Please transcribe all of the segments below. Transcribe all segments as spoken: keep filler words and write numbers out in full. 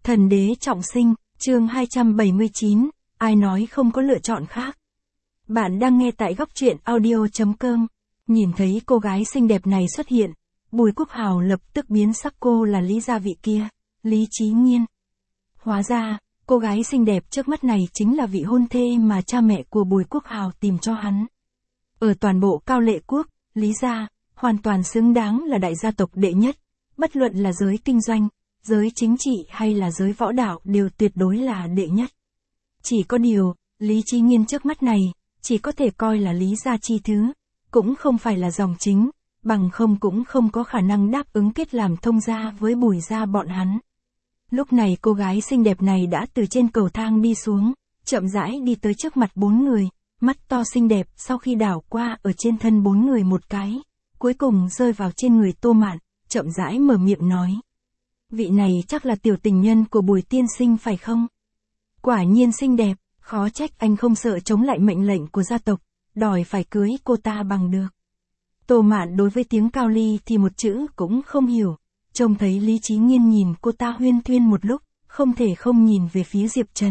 Thần đế trọng sinh, chương hai trăm bảy mươi chín, ai nói không có lựa chọn khác. Bạn đang nghe tại góc truyện audio chấm com. Nhìn thấy cô gái xinh đẹp này xuất hiện, Bùi Quốc Hào lập tức biến sắc, cô là Lý gia vị kia, Lý Chí Nghiên. Hóa ra, cô gái xinh đẹp trước mắt này chính là vị hôn thê mà cha mẹ của Bùi Quốc Hào tìm cho hắn. Ở toàn bộ Cao Lệ Quốc, Lý gia, hoàn toàn xứng đáng là đại gia tộc đệ nhất, bất luận là giới kinh doanh, giới chính trị hay là giới võ đạo đều tuyệt đối là đệ nhất. Chỉ có điều, Lý Chí Nghiên trước mắt này, chỉ có thể coi là Lý gia chi thứ, cũng không phải là dòng chính, bằng không cũng không có khả năng đáp ứng kết làm thông gia với Bùi gia bọn hắn. Lúc này cô gái xinh đẹp này đã từ trên cầu thang đi xuống, chậm rãi đi tới trước mặt bốn người, mắt to xinh đẹp sau khi đảo qua ở trên thân bốn người một cái, cuối cùng rơi vào trên người Tô Mạn, chậm rãi mở miệng nói. Vị này chắc là tiểu tình nhân của Bùi tiên sinh phải không? Quả nhiên xinh đẹp, khó trách anh không sợ chống lại mệnh lệnh của gia tộc, đòi phải cưới cô ta bằng được. Tô Mạn đối với tiếng Cao Ly thì một chữ cũng không hiểu, trông thấy Lý Chí Nghiên nhìn cô ta huyên thuyên một lúc, không thể không nhìn về phía Diệp Trần.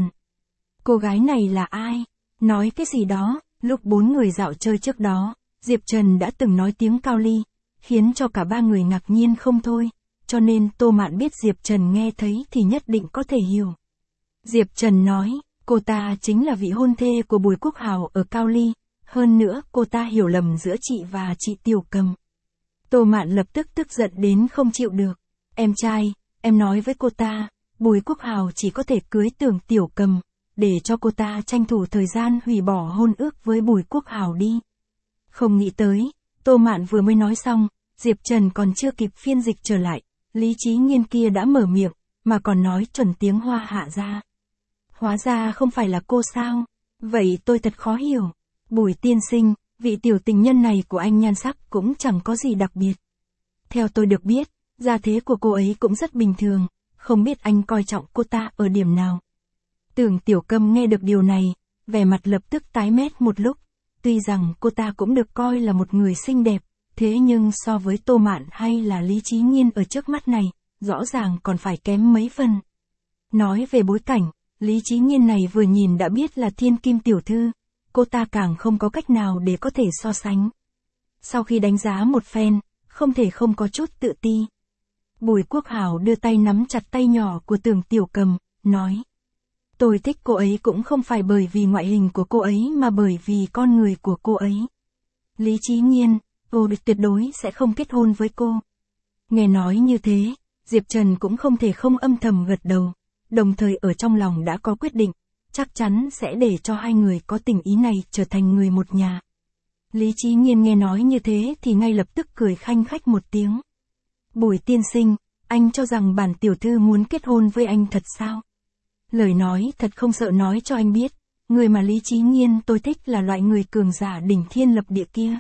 Cô gái này là ai? Nói cái gì đó, lúc bốn người dạo chơi trước đó, Diệp Trần đã từng nói tiếng Cao Ly, khiến cho cả ba người ngạc nhiên không thôi, cho nên Tô Mạn biết Diệp Trần nghe thấy thì nhất định có thể hiểu. Diệp Trần nói, cô ta chính là vị hôn thê của Bùi Quốc Hào ở Cao Ly, hơn nữa cô ta hiểu lầm giữa chị và chị Tiểu Cầm. Tô Mạn lập tức tức giận đến không chịu được. Em trai, em nói với cô ta, Bùi Quốc Hào chỉ có thể cưới Tưởng Tiểu Cầm, để cho cô ta tranh thủ thời gian hủy bỏ hôn ước với Bùi Quốc Hào đi. Không nghĩ tới, Tô Mạn vừa mới nói xong, Diệp Trần còn chưa kịp phiên dịch trở lại, Lý Chí Nghiên kia đã mở miệng, mà còn nói chuẩn tiếng Hoa hạ ra. Hóa ra không phải là cô sao? Vậy tôi thật khó hiểu. Bùi tiên sinh, vị tiểu tình nhân này của anh nhan sắc cũng chẳng có gì đặc biệt. Theo tôi được biết, gia thế của cô ấy cũng rất bình thường, không biết anh coi trọng cô ta ở điểm nào. Tưởng Tiểu Cầm nghe được điều này, vẻ mặt lập tức tái mét một lúc, tuy rằng cô ta cũng được coi là một người xinh đẹp, thế nhưng so với Tô Mạn hay là Lý Chí Nghiên ở trước mắt này, rõ ràng còn phải kém mấy phần. Nói về bối cảnh, Lý Chí Nghiên này vừa nhìn đã biết là thiên kim tiểu thư, cô ta càng không có cách nào để có thể so sánh. Sau khi đánh giá một phen, không thể không có chút tự ti. Bùi Quốc Hào đưa tay nắm chặt tay nhỏ của Tưởng Tiểu Cầm, nói. Tôi thích cô ấy cũng không phải bởi vì ngoại hình của cô ấy mà bởi vì con người của cô ấy. Lý Chí Nghiên, tôi tuyệt đối sẽ không kết hôn với cô. Nghe nói như thế, Diệp Trần cũng không thể không âm thầm gật đầu, đồng thời ở trong lòng đã có quyết định, chắc chắn sẽ để cho hai người có tình ý này trở thành người một nhà. Lý Chí Nghiên nghe nói như thế thì ngay lập tức cười khanh khách một tiếng. Bùi tiên sinh, anh cho rằng bản tiểu thư muốn kết hôn với anh thật sao? Lời nói thật không sợ nói cho anh biết, người mà Lý Chí Nghiên tôi thích là loại người cường giả đỉnh thiên lập địa kia.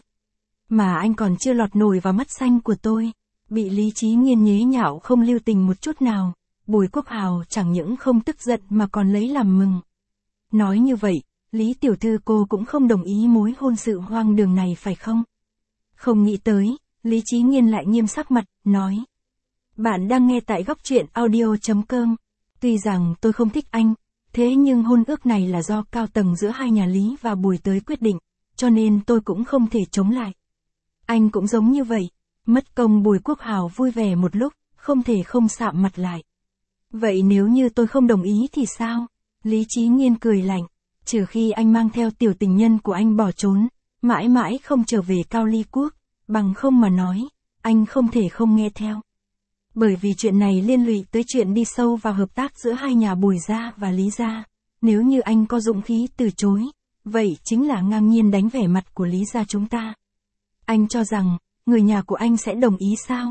Mà anh còn chưa lọt nổi vào mắt xanh của tôi. Bị Lý Chí Nghiên nhế nhạo không lưu tình một chút nào, Bùi Quốc Hào chẳng những không tức giận mà còn lấy làm mừng. Nói như vậy, Lý tiểu thư cô cũng không đồng ý mối hôn sự hoang đường này phải không? Không nghĩ tới, Lý Chí Nghiên lại nghiêm sắc mặt, nói. Bạn đang nghe tại góc truyện audio chấm com. Tuy rằng tôi không thích anh, thế nhưng hôn ước này là do cao tầng giữa hai nhà Lý và Bùi tới quyết định, cho nên tôi cũng không thể chống lại. Anh cũng giống như vậy. Mất công Bùi Quốc Hào vui vẻ một lúc, không thể không sạm mặt lại. Vậy nếu như tôi không đồng ý thì sao? Lý Chí Nghiên cười lạnh, trừ khi anh mang theo tiểu tình nhân của anh bỏ trốn, mãi mãi không trở về Cao Ly Quốc, bằng không mà nói, anh không thể không nghe theo. Bởi vì chuyện này liên lụy tới chuyện đi sâu vào hợp tác giữa hai nhà Bùi gia và Lý gia, nếu như anh có dũng khí từ chối, vậy chính là ngang nhiên đánh vẻ mặt của Lý gia chúng ta. Anh cho rằng, người nhà của anh sẽ đồng ý sao?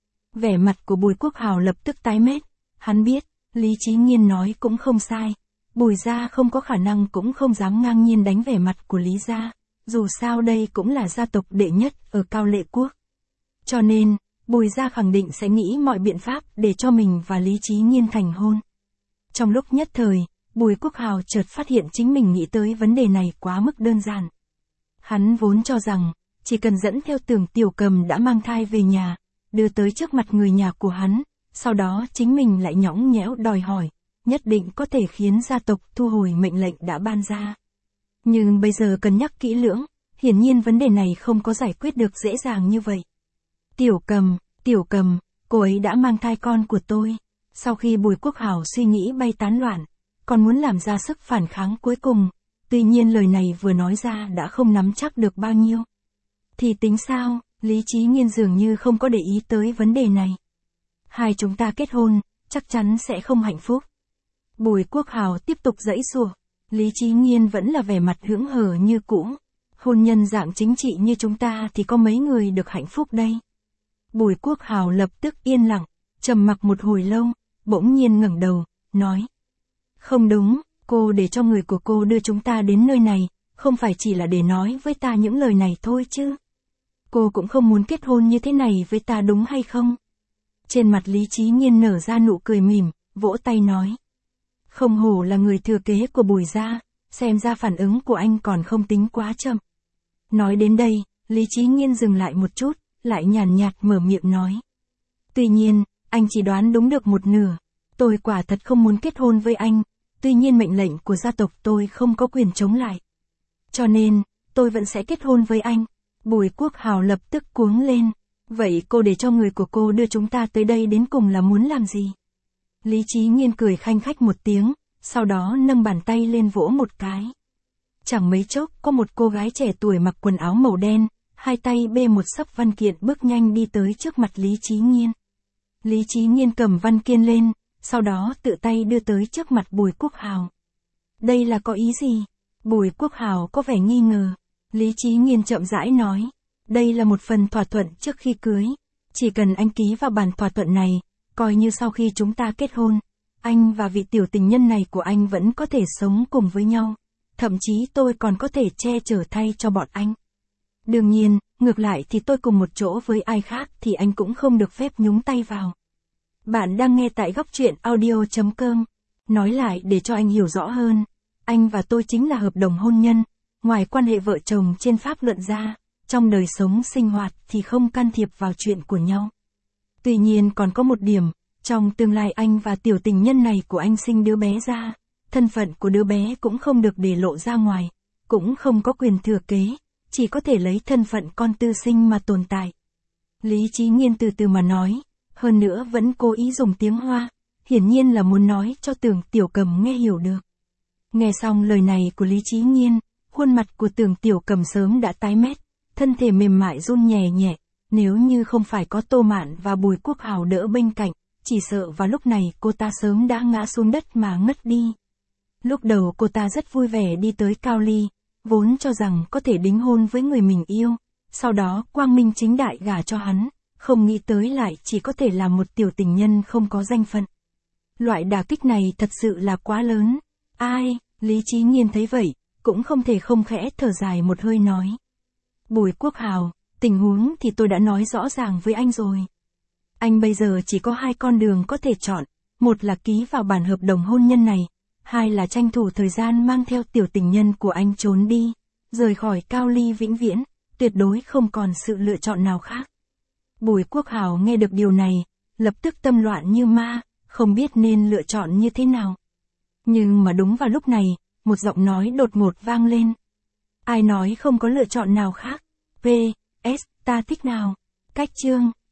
Vẻ mặt của Bùi Quốc Hào lập tức tái mét, hắn biết, Lý Chí Nghiên nói cũng không sai, Bùi gia không có khả năng cũng không dám ngang nhiên đánh vẻ mặt của Lý gia, dù sao đây cũng là gia tộc đệ nhất ở Cao Lệ Quốc. Cho nên, Bùi gia khẳng định sẽ nghĩ mọi biện pháp để cho mình và Lý Chí Nghiên thành hôn. Trong lúc nhất thời, Bùi Quốc Hào chợt phát hiện chính mình nghĩ tới vấn đề này quá mức đơn giản. Hắn vốn cho rằng, chỉ cần dẫn theo Tưởng Tiểu Cầm đã mang thai về nhà, đưa tới trước mặt người nhà của hắn, sau đó chính mình lại nhõng nhẽo đòi hỏi, nhất định có thể khiến gia tộc thu hồi mệnh lệnh đã ban ra. Nhưng bây giờ cân nhắc kỹ lưỡng, hiển nhiên vấn đề này không có giải quyết được dễ dàng như vậy. Tiểu Cầm, Tiểu Cầm, cô ấy đã mang thai con của tôi. Sau khi Bùi Quốc Hào suy nghĩ bay tán loạn, còn muốn làm ra sức phản kháng cuối cùng, tuy nhiên lời này vừa nói ra đã không nắm chắc được bao nhiêu. Thì tính sao, Lý Chí Nghiên dường như không có để ý tới vấn đề này. Hai chúng ta kết hôn, chắc chắn sẽ không hạnh phúc. Bùi Quốc Hào tiếp tục giãy giụa, Lý Chí Nghiên vẫn là vẻ mặt hững hờ như cũ. Hôn nhân dạng chính trị như chúng ta thì có mấy người được hạnh phúc đây. Bùi Quốc Hào lập tức yên lặng, trầm mặc một hồi lâu, bỗng nhiên ngẩng đầu, nói. Không đúng, cô để cho người của cô đưa chúng ta đến nơi này, không phải chỉ là để nói với ta những lời này thôi chứ. Cô cũng không muốn kết hôn như thế này với ta đúng hay không? Trên mặt Lý Chí Nghiên nở ra nụ cười mỉm, vỗ tay nói. Không hổ là người thừa kế của Bùi gia, xem ra phản ứng của anh còn không tính quá chậm. Nói đến đây, Lý Chí Nghiên dừng lại một chút, lại nhàn nhạt mở miệng nói. Tuy nhiên, anh chỉ đoán đúng được một nửa. Tôi quả thật không muốn kết hôn với anh, tuy nhiên mệnh lệnh của gia tộc tôi không có quyền chống lại. Cho nên, tôi vẫn sẽ kết hôn với anh. Bùi Quốc Hào lập tức cuống lên. Vậy cô để cho người của cô đưa chúng ta tới đây đến cùng là muốn làm gì? Lý Chí Nghiên cười khanh khách một tiếng, sau đó nâng bàn tay lên vỗ một cái. Chẳng mấy chốc có một cô gái trẻ tuổi mặc quần áo màu đen, hai tay bê một xấp văn kiện bước nhanh đi tới trước mặt Lý Chí Nghiên. Lý Chí Nghiên cầm văn kiện lên, sau đó tự tay đưa tới trước mặt Bùi Quốc Hào. Đây là có ý gì? Bùi Quốc Hào có vẻ nghi ngờ. Lý Chí Nghiên chậm rãi nói. Đây là một phần thỏa thuận trước khi cưới. Chỉ cần anh ký vào bản thỏa thuận này, coi như sau khi chúng ta kết hôn, anh và vị tiểu tình nhân này của anh vẫn có thể sống cùng với nhau. Thậm chí tôi còn có thể che chở thay cho bọn anh. Đương nhiên, ngược lại thì tôi cùng một chỗ với ai khác thì anh cũng không được phép nhúng tay vào. Bạn đang nghe tại góc truyện audio chấm com. Nói lại để cho anh hiểu rõ hơn. Anh và tôi chính là hợp đồng hôn nhân. Ngoài quan hệ vợ chồng trên pháp luận ra, trong đời sống sinh hoạt thì không can thiệp vào chuyện của nhau. Tuy nhiên còn có một điểm, trong tương lai anh và tiểu tình nhân này của anh sinh đứa bé ra, thân phận của đứa bé cũng không được để lộ ra ngoài, cũng không có quyền thừa kế, chỉ có thể lấy thân phận con tư sinh mà tồn tại. Lý Chí Nghiên từ từ mà nói, hơn nữa vẫn cố ý dùng tiếng Hoa, hiển nhiên là muốn nói cho Tưởng Tiểu Cầm nghe hiểu được. Nghe xong lời này của Lý Chí Nghiên, khuôn mặt của Tưởng Tiểu Cầm sớm đã tái mét, thân thể mềm mại run nhẹ nhẹ, nếu như không phải có Tô Mạn và Bùi Quốc Hào đỡ bên cạnh, chỉ sợ vào lúc này cô ta sớm đã ngã xuống đất mà ngất đi. Lúc đầu cô ta rất vui vẻ đi tới Cao Ly, vốn cho rằng có thể đính hôn với người mình yêu, sau đó quang minh chính đại gả cho hắn, không nghĩ tới lại chỉ có thể là một tiểu tình nhân không có danh phận. Loại đả kích này thật sự là quá lớn. Ai, Lý Chí Nghiên thấy vậy, cũng không thể không khẽ thở dài một hơi nói. Bùi Quốc Hào, tình huống thì tôi đã nói rõ ràng với anh rồi. Anh bây giờ chỉ có hai con đường có thể chọn, một là ký vào bản hợp đồng hôn nhân này, hai là tranh thủ thời gian mang theo tiểu tình nhân của anh trốn đi, rời khỏi Cao Ly vĩnh viễn, tuyệt đối không còn sự lựa chọn nào khác. Bùi Quốc Hào nghe được điều này, lập tức tâm loạn như ma, không biết nên lựa chọn như thế nào. Nhưng mà đúng vào lúc này, một giọng nói đột ngột vang lên. Ai nói không có lựa chọn nào khác? pê ét, ta thích nào? Cách chương